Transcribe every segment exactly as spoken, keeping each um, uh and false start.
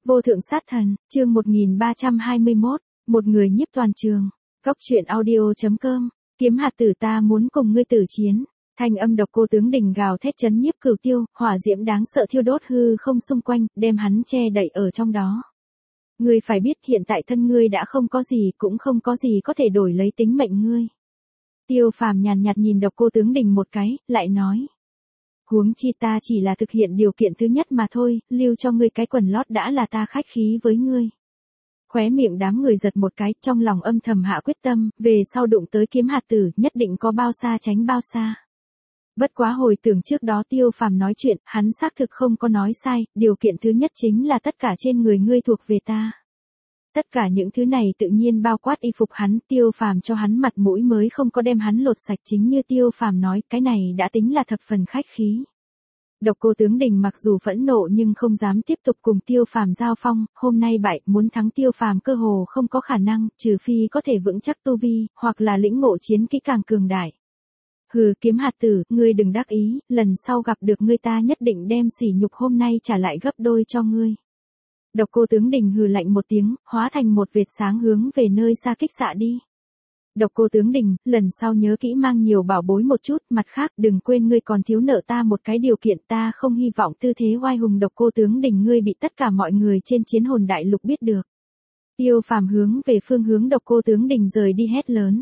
Vô thượng sát thần, chương một nghìn ba trăm hai mươi mốt, một người nhiếp toàn trường. Góc truyện audio.com, kiếm hạt tử ta muốn cùng ngươi tử chiến. Thanh âm độc cô tướng đình gào thét chấn nhiếp cửu tiêu, hỏa diễm đáng sợ thiêu đốt hư không xung quanh, đem hắn che đậy ở trong đó. Ngươi phải biết hiện tại thân ngươi đã không có gì, cũng không có gì có thể đổi lấy tính mệnh ngươi. Tiêu Phàm nhàn nhạt nhìn độc cô tướng đình một cái, lại nói. Huống chi ta chỉ là thực hiện điều kiện thứ nhất mà thôi, lưu cho ngươi cái quần lót đã là ta khách khí với ngươi. Khóe miệng đám người giật một cái, trong lòng âm thầm hạ quyết tâm, về sau đụng tới kiếm hạt tử, nhất định có bao xa tránh bao xa. Bất quá hồi tưởng trước đó Tiêu Phàm nói chuyện, hắn xác thực không có nói sai, điều kiện thứ nhất chính là tất cả trên người ngươi thuộc về ta. Tất cả những thứ này tự nhiên bao quát y phục hắn, Tiêu Phàm cho hắn mặt mũi mới không có đem hắn lột sạch, chính như Tiêu Phàm nói, cái này đã tính là thập phần khách khí. Độc cô tướng đình mặc dù phẫn nộ nhưng không dám tiếp tục cùng Tiêu Phàm giao phong, hôm nay bại, muốn thắng Tiêu Phàm cơ hồ không có khả năng, trừ phi có thể vững chắc tu vi, hoặc là lĩnh ngộ chiến kỹ càng cường đại. Hừ, kiếm hạt tử, ngươi đừng đắc ý, lần sau gặp được ngươi ta nhất định đem sỉ nhục hôm nay trả lại gấp đôi cho ngươi. Độc cô tướng đình hừ lạnh một tiếng, hóa thành một vệt sáng hướng về nơi xa kích xạ đi. Độc cô tướng đình, lần sau nhớ kỹ mang nhiều bảo bối một chút, mặt khác đừng quên ngươi còn thiếu nợ ta một cái điều kiện, ta không hy vọng tư thế oai hùng độc cô tướng đình ngươi bị tất cả mọi người trên chiến hồn đại lục biết được. Tiêu Phàm hướng về phương hướng độc cô tướng đình rời đi hét lớn.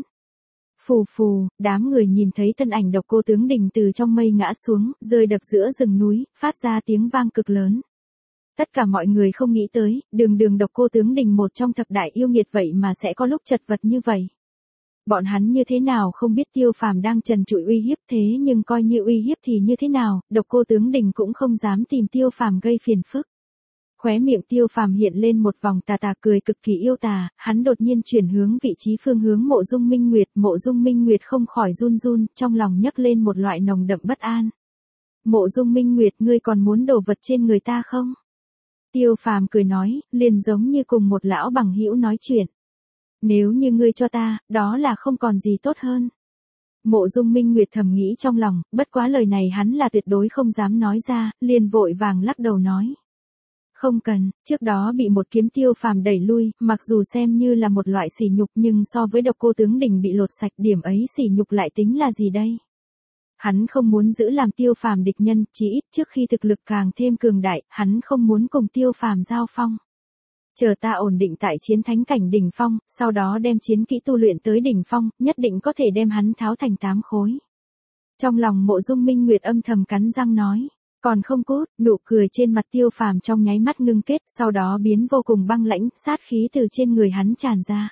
Phù phù, đám người nhìn thấy thân ảnh độc cô tướng đình từ trong mây ngã xuống, rơi đập giữa rừng núi, phát ra tiếng vang cực lớn. Tất cả mọi người không nghĩ tới, đường đường độc cô tướng đình một trong thập đại yêu nghiệt vậy mà sẽ có lúc chật vật như vậy. Bọn hắn như thế nào không biết Tiêu Phàm đang trần trụi uy hiếp thế nhưng coi như uy hiếp thì như thế nào, độc cô tướng đình cũng không dám tìm Tiêu Phàm gây phiền phức. Khóe miệng Tiêu Phàm hiện lên một vòng tà tà cười cực kỳ yêu tà, hắn đột nhiên chuyển hướng vị trí phương hướng Mộ Dung Minh Nguyệt, Mộ Dung Minh Nguyệt không khỏi run run, trong lòng nhấc lên một loại nồng đậm bất an. Mộ Dung Minh Nguyệt, ngươi còn muốn đồ vật trên người ta không? Tiêu Phàm cười nói, liền giống như cùng một lão bằng hữu nói chuyện. Nếu như ngươi cho ta, đó là không còn gì tốt hơn. Mộ Dung Minh Nguyệt thầm nghĩ trong lòng, bất quá lời này hắn là tuyệt đối không dám nói ra, liền vội vàng lắc đầu nói. Không cần, trước đó bị một kiếm Tiêu Phàm đẩy lui, mặc dù xem như là một loại sỉ nhục nhưng so với độc cô tướng đình bị lột sạch điểm ấy sỉ nhục lại tính là gì đây? Hắn không muốn giữ làm Tiêu Phàm địch nhân, chỉ ít trước khi thực lực càng thêm cường đại, hắn không muốn cùng Tiêu Phàm giao phong. Chờ ta ổn định tại chiến thánh cảnh đỉnh phong, sau đó đem chiến kỹ tu luyện tới đỉnh phong, nhất định có thể đem hắn tháo thành tám khối. Trong lòng Mộ Dung Minh Nguyệt âm thầm cắn răng nói, còn không cút, nụ cười trên mặt Tiêu Phàm trong nháy mắt ngưng kết, sau đó biến vô cùng băng lãnh, sát khí từ trên người hắn tràn ra.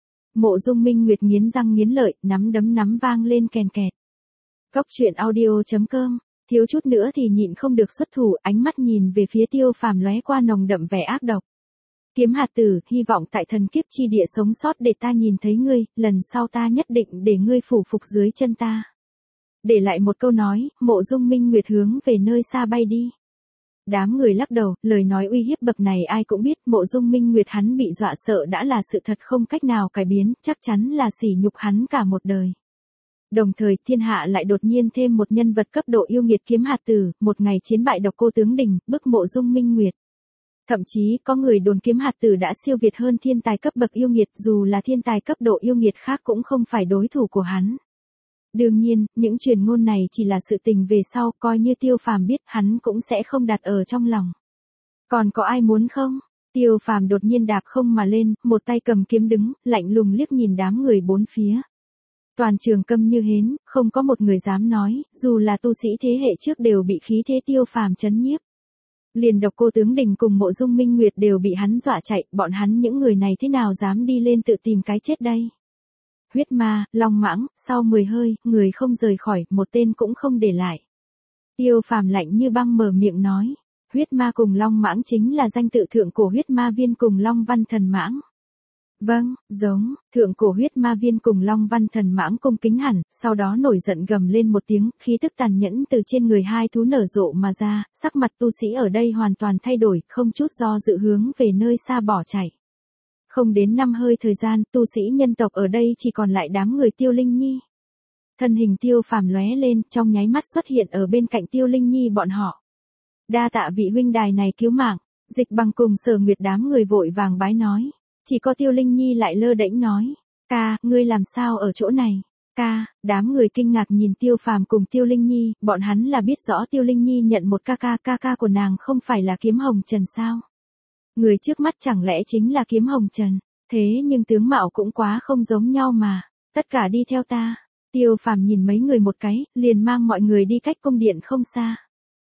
Mộ Dung Minh Nguyệt nghiến răng nghiến lợi, nắm đấm nắm vang lên kèn kẹt. Góc truyện audio.com, thiếu chút nữa thì nhịn không được xuất thủ, ánh mắt nhìn về phía Tiêu Phàm lóe qua nồng đậm vẻ ác độc. Kiếm hạt tử, hy vọng tại thần kiếp chi địa sống sót để ta nhìn thấy ngươi, lần sau ta nhất định để ngươi phủ phục dưới chân ta. Để lại một câu nói, Mộ Dung Minh Nguyệt hướng về nơi xa bay đi. Đám người lắc đầu, lời nói uy hiếp bậc này ai cũng biết, Mộ Dung Minh Nguyệt hắn bị dọa sợ đã là sự thật không cách nào cải biến, chắc chắn là sỉ nhục hắn cả một đời. Đồng thời thiên hạ lại đột nhiên thêm một nhân vật cấp độ yêu nghiệt kiếm hạt tử, một ngày chiến bại độc cô tướng đình, bức Mộ Dung Minh Nguyệt. Thậm chí có người đồn kiếm hạt tử đã siêu việt hơn thiên tài cấp bậc yêu nghiệt, dù là thiên tài cấp độ yêu nghiệt khác cũng không phải đối thủ của hắn. Đương nhiên, những truyền ngôn này chỉ là sự tình về sau, coi như Tiêu Phàm biết hắn cũng sẽ không đặt ở trong lòng. Còn có ai muốn không? Tiêu Phàm đột nhiên đạp không mà lên, một tay cầm kiếm đứng, lạnh lùng liếc nhìn đám người bốn phía. Toàn trường câm như hến, không có một người dám nói, dù là tu sĩ thế hệ trước đều bị khí thế Tiêu Phàm chấn nhiếp. Liền độc cô tướng đình cùng Mộ Dung Minh Nguyệt đều bị hắn dọa chạy, bọn hắn những người này thế nào dám đi lên tự tìm cái chết đây? Huyết ma, long mãng, sau mười hơi, người không rời khỏi, một tên cũng không để lại. Tiêu Phàm lạnh như băng mở miệng nói, huyết ma cùng long mãng chính là danh tự thượng cổ huyết ma viên cùng long văn thần mãng. Vâng, giống, thượng cổ huyết ma viên cùng long văn thần mãng cung kính hẳn, sau đó nổi giận gầm lên một tiếng, khí tức tàn nhẫn từ trên người hai thú nở rộ mà ra, sắc mặt tu sĩ ở đây hoàn toàn thay đổi, không chút do dự hướng về nơi xa bỏ chạy. Không đến năm hơi thời gian, tu sĩ nhân tộc ở đây chỉ còn lại đám người Tiêu Linh Nhi. Thân hình Tiêu Phàm lóe lên, trong nháy mắt xuất hiện ở bên cạnh Tiêu Linh Nhi bọn họ. Đa tạ vị huynh đài này cứu mạng. Dịch Bằng cùng Sở Nguyệt đám người vội vàng bái nói. Chỉ có Tiêu Linh Nhi lại lơ đễnh nói. Ca, ngươi làm sao ở chỗ này? Ca, đám người kinh ngạc nhìn Tiêu Phàm cùng Tiêu Linh Nhi, bọn hắn là biết rõ Tiêu Linh Nhi nhận một ca ca, ca ca của nàng không phải là Kiếm Hồng Trần sao? Người trước mắt chẳng lẽ chính là Kiếm Hồng Trần, thế nhưng tướng mạo cũng quá không giống nhau mà, tất cả đi theo ta. Tiêu Phàm nhìn mấy người một cái, liền mang mọi người đi cách cung điện không xa.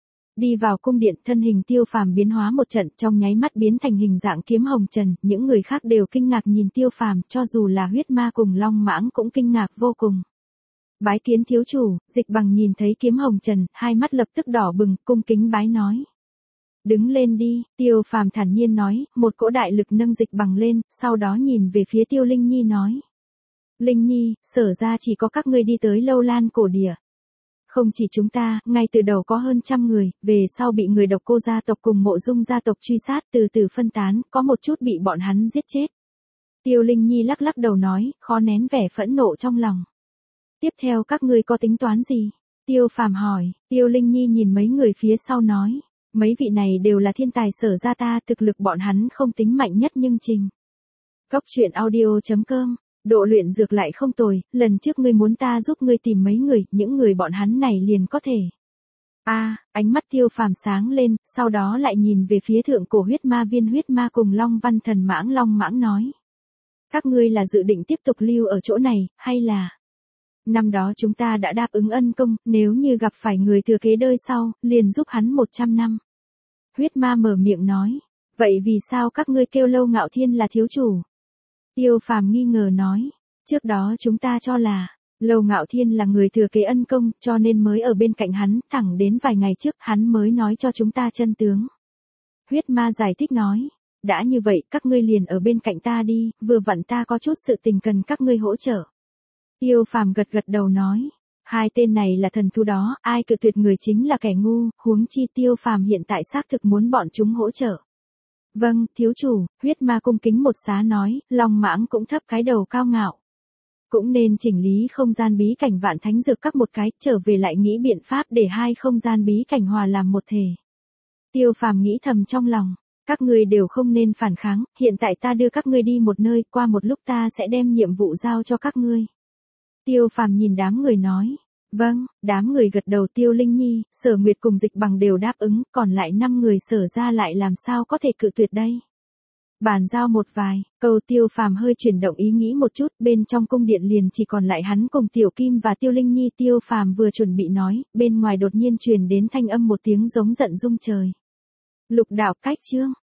Đi vào cung điện, thân hình Tiêu Phàm biến hóa một trận, trong nháy mắt biến thành hình dạng Kiếm Hồng Trần, những người khác đều kinh ngạc nhìn Tiêu Phàm, cho dù là huyết ma cùng Long Mãng cũng kinh ngạc vô cùng. Bái kiến thiếu chủ. Dịch Bằng nhìn thấy Kiếm Hồng Trần, hai mắt lập tức đỏ bừng, cung kính bái nói. Đứng lên đi, Tiêu Phàm thản nhiên nói, một cỗ đại lực nâng Dịch Bằng lên, sau đó nhìn về phía Tiêu Linh Nhi nói. Linh Nhi, Sở ra chỉ có các ngươi đi tới Lâu Lan cổ địa. Không chỉ chúng ta, ngay từ đầu có hơn trăm người, về sau bị người Độc Cô gia tộc cùng Mộ Dung gia tộc truy sát, từ từ phân tán, có một chút bị bọn hắn giết chết. Tiêu Linh Nhi lắc lắc đầu nói, khó nén vẻ phẫn nộ trong lòng. Tiếp theo các ngươi có tính toán gì? Tiêu Phàm hỏi. Tiêu Linh Nhi nhìn mấy người phía sau nói. Mấy vị này đều là thiên tài Sở ra ta, thực lực bọn hắn không tính mạnh nhất nhưng trình. Cốc truyện audio chấm com. Độ luyện dược lại không tồi, lần trước ngươi muốn ta giúp ngươi tìm mấy người, những người bọn hắn này liền có thể. A, à, ánh mắt Tiêu Phàm sáng lên, sau đó lại nhìn về phía thượng cổ huyết ma viên huyết ma cùng Long Văn Thần Mãng Long Mãng nói. Các ngươi là dự định tiếp tục lưu ở chỗ này, hay là... Năm đó chúng ta đã đáp ứng ân công, nếu như gặp phải người thừa kế đời sau, liền giúp hắn một trăm năm. Huyết ma mở miệng nói. Vậy vì sao các ngươi kêu Lâu Ngạo Thiên là thiếu chủ? Tiêu Phàm nghi ngờ nói, trước đó chúng ta cho là, Lâu Ngạo Thiên là người thừa kế ân công, cho nên mới ở bên cạnh hắn, thẳng đến vài ngày trước hắn mới nói cho chúng ta chân tướng. Huyết ma giải thích nói, đã như vậy các ngươi liền ở bên cạnh ta đi, vừa vặn ta có chút sự tình cần các ngươi hỗ trợ. Tiêu Phàm gật gật đầu nói, hai tên này là thần thú đó, ai cự tuyệt người chính là kẻ ngu, huống chi Tiêu Phàm hiện tại xác thực muốn bọn chúng hỗ trợ. Vâng, thiếu chủ. Huyết ma cung kính một xá nói, Long Mãng cũng thấp cái đầu cao ngạo. Cũng nên chỉnh lý không gian bí cảnh Vạn Thánh Dược Các một cái, trở về lại nghĩ biện pháp để hai không gian bí cảnh hòa làm một thể. Tiêu Phàm nghĩ thầm trong lòng, các ngươi đều không nên phản kháng, hiện tại ta đưa các ngươi đi một nơi, qua một lúc ta sẽ đem nhiệm vụ giao cho các ngươi. Tiêu Phàm nhìn đám người nói. Vâng, đám người gật đầu. Tiêu Linh Nhi, Sở Nguyệt cùng Dịch Bằng đều đáp ứng, còn lại năm người Sở ra lại làm sao có thể cự tuyệt đây. Bàn giao một vài câu, Tiêu Phàm hơi chuyển động ý nghĩ một chút, bên trong cung điện liền chỉ còn lại hắn cùng Tiểu Kim và Tiêu Linh Nhi. Tiêu Phàm vừa chuẩn bị nói, bên ngoài đột nhiên truyền đến thanh âm một tiếng giống giận rung trời. Lục đạo cách chương.